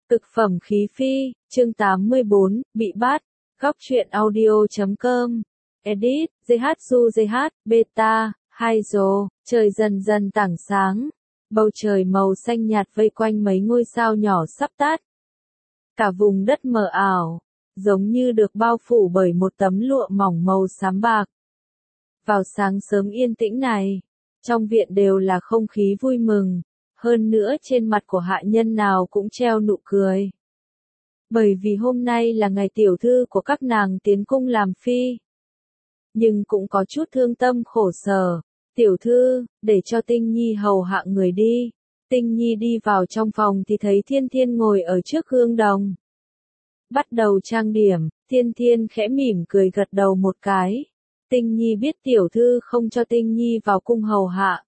Cực phẩm khí phi, chương 84, bị bắt, góc truyện audio.com, edit, JHZH, beta, Hydro, trời dần dần tảng sáng, bầu trời màu xanh nhạt vây quanh mấy ngôi sao nhỏ sắp tắt. Cả vùng đất mờ ảo, giống như được bao phủ bởi một tấm lụa mỏng màu xám bạc. Vào sáng sớm yên tĩnh này, trong viện đều là không khí vui mừng. Hơn nữa trên mặt của hạ nhân nào cũng treo nụ cười. Bởi vì hôm nay là ngày tiểu thư của các nàng tiến cung làm phi. Nhưng cũng có chút thương tâm khổ sở. Tiểu thư, để cho Tinh Nhi hầu hạ người đi. Tinh Nhi đi vào trong phòng thì thấy Thiên Thiên ngồi ở trước gương đồng. Bắt đầu trang điểm, Thiên Thiên khẽ mỉm cười gật đầu một cái. Tinh Nhi biết tiểu thư không cho Tinh Nhi vào cung hầu hạ.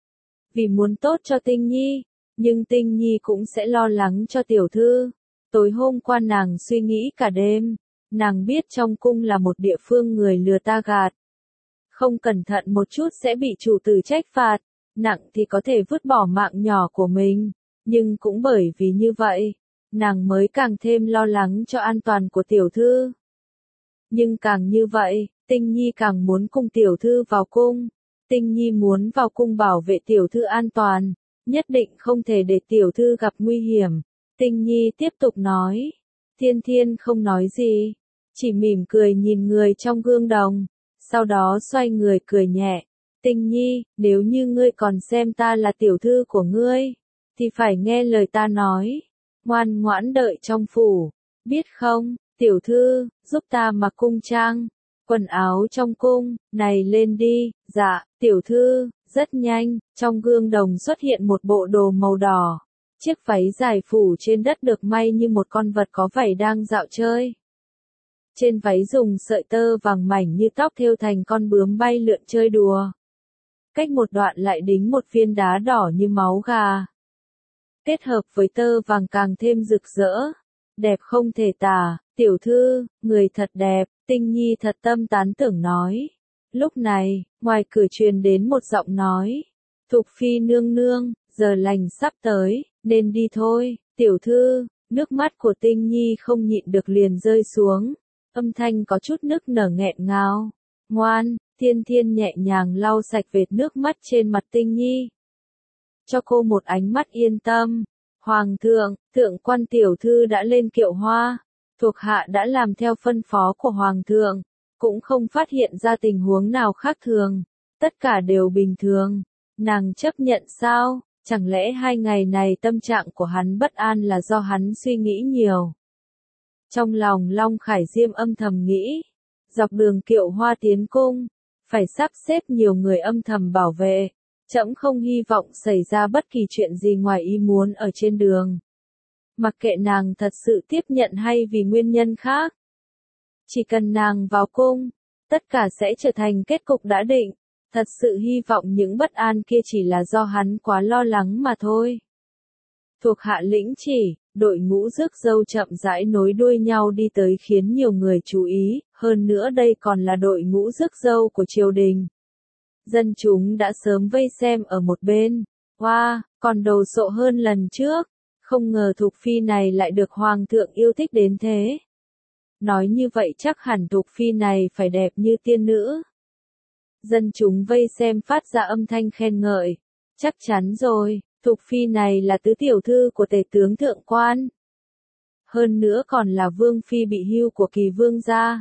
Vì muốn tốt cho Tinh Nhi, nhưng Tinh Nhi cũng sẽ lo lắng cho tiểu thư. Tối hôm qua nàng suy nghĩ cả đêm, nàng biết trong cung là một địa phương người lừa ta gạt. Không cẩn thận một chút sẽ bị chủ tử trách phạt, nặng thì có thể vứt bỏ mạng nhỏ của mình, nhưng cũng bởi vì như vậy, nàng mới càng thêm lo lắng cho an toàn của tiểu thư. Nhưng càng như vậy, Tinh Nhi càng muốn cùng tiểu thư vào cung. Tinh Nhi muốn vào cung bảo vệ tiểu thư an toàn, nhất định không thể để tiểu thư gặp nguy hiểm. Tinh Nhi tiếp tục nói. Thiên Thiên không nói gì, chỉ mỉm cười nhìn người trong gương đồng, sau đó xoay người cười nhẹ. Tinh Nhi, nếu như ngươi còn xem ta là tiểu thư của ngươi, thì phải nghe lời ta nói, ngoan ngoãn đợi trong phủ, biết không? Tiểu thư, giúp ta mặc cung trang. Quần áo trong cung, này lên đi, dạ, tiểu thư, rất nhanh, trong gương đồng xuất hiện một bộ đồ màu đỏ. Chiếc váy dài phủ trên đất được may như một con vật có vảy đang dạo chơi. Trên váy dùng sợi tơ vàng mảnh như tóc thêu thành con bướm bay lượn chơi đùa. Cách một đoạn lại đính một viên đá đỏ như máu gà. Kết hợp với tơ vàng càng thêm rực rỡ. Đẹp không thể tả, tiểu thư, người thật đẹp. Tinh Nhi thật tâm tán tưởng nói. Lúc này, ngoài cửa truyền đến một giọng nói. Thục phi nương nương, giờ lành sắp tới, nên đi thôi. Tiểu thư, nước mắt của Tinh Nhi không nhịn được liền rơi xuống. Âm thanh có chút nức nở nghẹn ngào. Ngoan, Thiên Thiên nhẹ nhàng lau sạch vệt nước mắt trên mặt Tinh Nhi. Cho cô một ánh mắt yên tâm. Hoàng thượng, thượng quan tiểu thư đã lên kiệu hoa. Thuộc hạ đã làm theo phân phó của Hoàng thượng, cũng không phát hiện ra tình huống nào khác thường, tất cả đều bình thường. Nàng chấp nhận sao? Chẳng lẽ 2 ngày này tâm trạng của hắn bất an là do hắn suy nghĩ nhiều? Trong lòng Long Khải Diêm âm thầm nghĩ, dọc đường kiệu hoa tiến cung, phải sắp xếp nhiều người âm thầm bảo vệ, trẫm không hy vọng xảy ra bất kỳ chuyện gì ngoài ý muốn ở trên đường. Mặc kệ nàng thật sự tiếp nhận hay vì nguyên nhân khác. Chỉ cần nàng vào cung, tất cả sẽ trở thành kết cục đã định. Thật sự hy vọng những bất an kia chỉ là do hắn quá lo lắng mà thôi. Thuộc hạ lĩnh chỉ, đội ngũ rước dâu chậm rãi nối đuôi nhau đi tới khiến nhiều người chú ý, hơn nữa đây còn là đội ngũ rước dâu của triều đình. Dân chúng đã sớm vây xem ở một bên. Wow, còn đồ sộ hơn lần trước. Không ngờ Thục phi này lại được Hoàng thượng yêu thích đến thế. Nói như vậy chắc hẳn Thục phi này phải đẹp như tiên nữ. Dân chúng vây xem phát ra âm thanh khen ngợi. Chắc chắn rồi, Thục phi này là tứ tiểu thư của tể tướng thượng quan. Hơn nữa còn là vương phi bị hưu của Kỳ vương gia.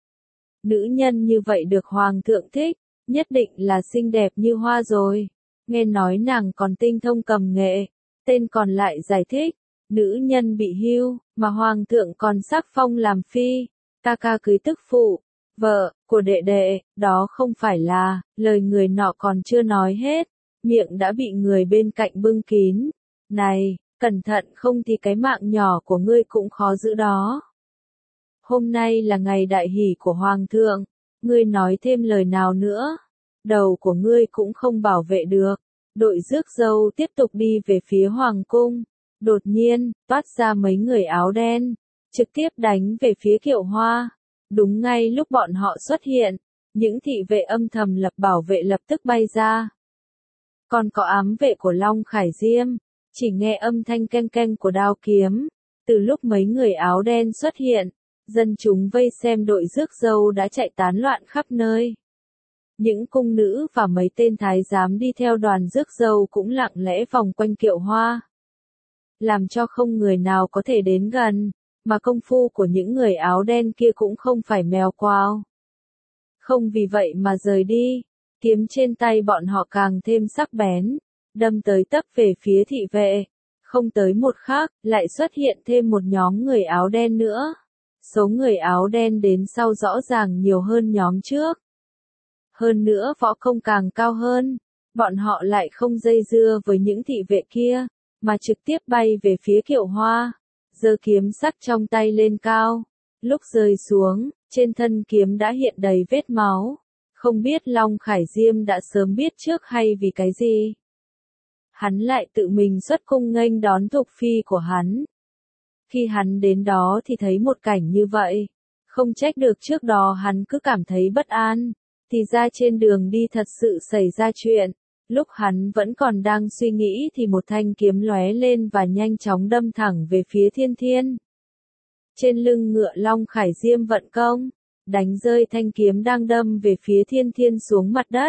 Nữ nhân như vậy được Hoàng thượng thích, nhất định là xinh đẹp như hoa rồi. Nghe nói nàng còn tinh thông cầm nghệ. Tên còn lại giải thích, nữ nhân bị hưu, mà Hoàng thượng còn sắc phong làm phi, ca ca cưới tức phụ, vợ của đệ đệ, đó không phải là, lời người nọ còn chưa nói hết, miệng đã bị người bên cạnh bưng kín. Này, cẩn thận không thì cái mạng nhỏ của ngươi cũng khó giữ đó. Hôm nay là ngày đại hỷ của Hoàng thượng, ngươi nói thêm lời nào nữa, đầu của ngươi cũng không bảo vệ được. Đội rước dâu tiếp tục đi về phía Hoàng cung. Đột nhiên, toát ra mấy người áo đen, trực tiếp đánh về phía kiệu hoa. Đúng ngay lúc bọn họ xuất hiện, những thị vệ âm thầm lập bảo vệ lập tức bay ra. Còn có ám vệ của Long Khải Diêm, chỉ nghe âm thanh keng keng của đao kiếm. Từ lúc mấy người áo đen xuất hiện, dân chúng vây xem đội rước dâu đã chạy tán loạn khắp nơi. Những cung nữ và mấy tên thái giám đi theo đoàn rước dâu cũng lặng lẽ vòng quanh kiệu hoa, làm cho không người nào có thể đến gần, mà công phu của những người áo đen kia cũng không phải mèo quao. Không vì vậy mà rời đi, kiếm trên tay bọn họ càng thêm sắc bén, đâm tới tấp về phía thị vệ. Không tới một khắc, lại xuất hiện thêm một nhóm người áo đen nữa. Số người áo đen đến sau rõ ràng nhiều hơn nhóm trước. Hơn nữa võ công càng cao hơn, bọn họ lại không dây dưa với những thị vệ kia, mà trực tiếp bay về phía kiệu hoa, giơ kiếm sắc trong tay lên cao. Lúc rơi xuống, trên thân kiếm đã hiện đầy vết máu. Không biết Long Khải Diêm đã sớm biết trước hay vì cái gì. Hắn lại tự mình xuất cung nghênh đón thuộc phi của hắn. Khi hắn đến đó thì thấy một cảnh như vậy. Không trách được trước đó hắn cứ cảm thấy bất an. Thì ra trên đường đi thật sự xảy ra chuyện. Lúc hắn vẫn còn đang suy nghĩ thì một thanh kiếm lóe lên và nhanh chóng đâm thẳng về phía Thiên Thiên. Trên lưng ngựa Long Khải Diêm vận công, đánh rơi thanh kiếm đang đâm về phía Thiên Thiên xuống mặt đất.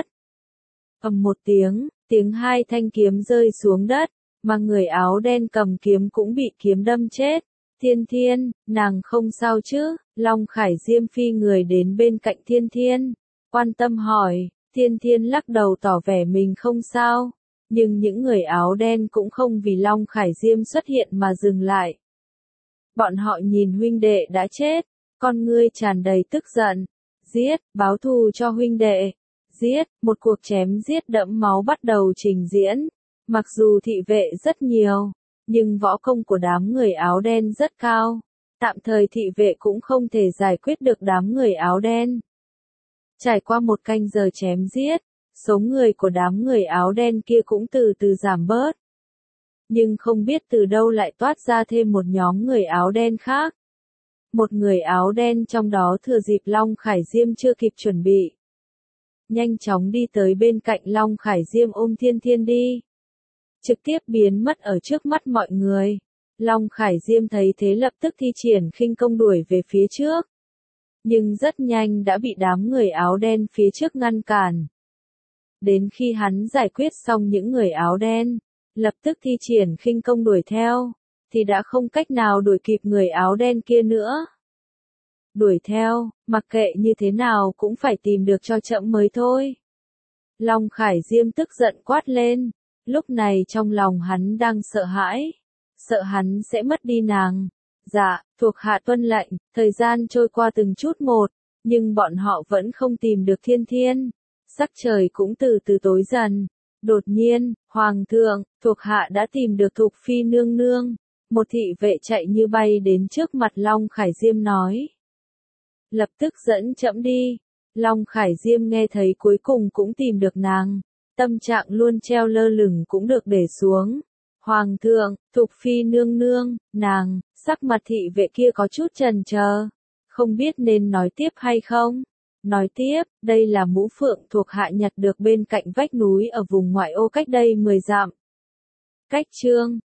Ầm một tiếng hai thanh kiếm rơi xuống đất, mà người áo đen cầm kiếm cũng bị kiếm đâm chết. Thiên Thiên, nàng không sao chứ? Long Khải Diêm phi người đến bên cạnh Thiên Thiên, quan tâm hỏi. Thiên Thiên lắc đầu tỏ vẻ mình không sao, nhưng những người áo đen cũng không vì Long Khải Diêm xuất hiện mà dừng lại. Bọn họ nhìn huynh đệ đã chết, con ngươi tràn đầy tức giận. Giết, báo thù cho huynh đệ. Giết, một cuộc chém giết đẫm máu bắt đầu trình diễn. Mặc dù thị vệ rất nhiều, nhưng võ công của đám người áo đen rất cao. Tạm thời thị vệ cũng không thể giải quyết được đám người áo đen. Trải qua một canh giờ chém giết, số người của đám người áo đen kia cũng từ từ giảm bớt. Nhưng không biết từ đâu lại toát ra thêm một nhóm người áo đen khác. Một người áo đen trong đó thừa dịp Long Khải Diêm chưa kịp chuẩn bị, nhanh chóng đi tới bên cạnh Long Khải Diêm ôm Thiên Thiên đi. Trực tiếp biến mất ở trước mắt mọi người. Long Khải Diêm thấy thế lập tức thi triển khinh công đuổi về phía trước. Nhưng rất nhanh đã bị đám người áo đen phía trước ngăn cản. Đến khi hắn giải quyết xong những người áo đen, lập tức thi triển khinh công đuổi theo, thì đã không cách nào đuổi kịp người áo đen kia nữa. Đuổi theo, mặc kệ như thế nào cũng phải tìm được cho chậm mới thôi. Long Khải Diêm tức giận quát lên, lúc này trong lòng hắn đang sợ hãi, sợ hắn sẽ mất đi nàng. Dạ, thuộc hạ tuân lệnh. Thời gian trôi qua từng chút một, nhưng bọn họ vẫn không tìm được Thiên Thiên. Sắc trời cũng từ từ tối dần. Đột nhiên, Hoàng thượng, thuộc hạ đã tìm được Thục Phi nương nương. Một thị vệ chạy như bay đến trước mặt Long Khải Diêm nói. Lập tức dẫn trẫm đi. Long Khải Diêm nghe thấy cuối cùng cũng tìm được nàng. Tâm trạng luôn treo lơ lửng cũng được để xuống. Hoàng thượng, Thục Phi nương nương, nàng. Sắc mặt thị vệ kia có chút chần chờ, không biết nên nói tiếp hay không. Nói tiếp, đây là mũ phượng thuộc hạ nhặt được bên cạnh vách núi ở vùng ngoại ô cách đây 10 dặm. Cách chương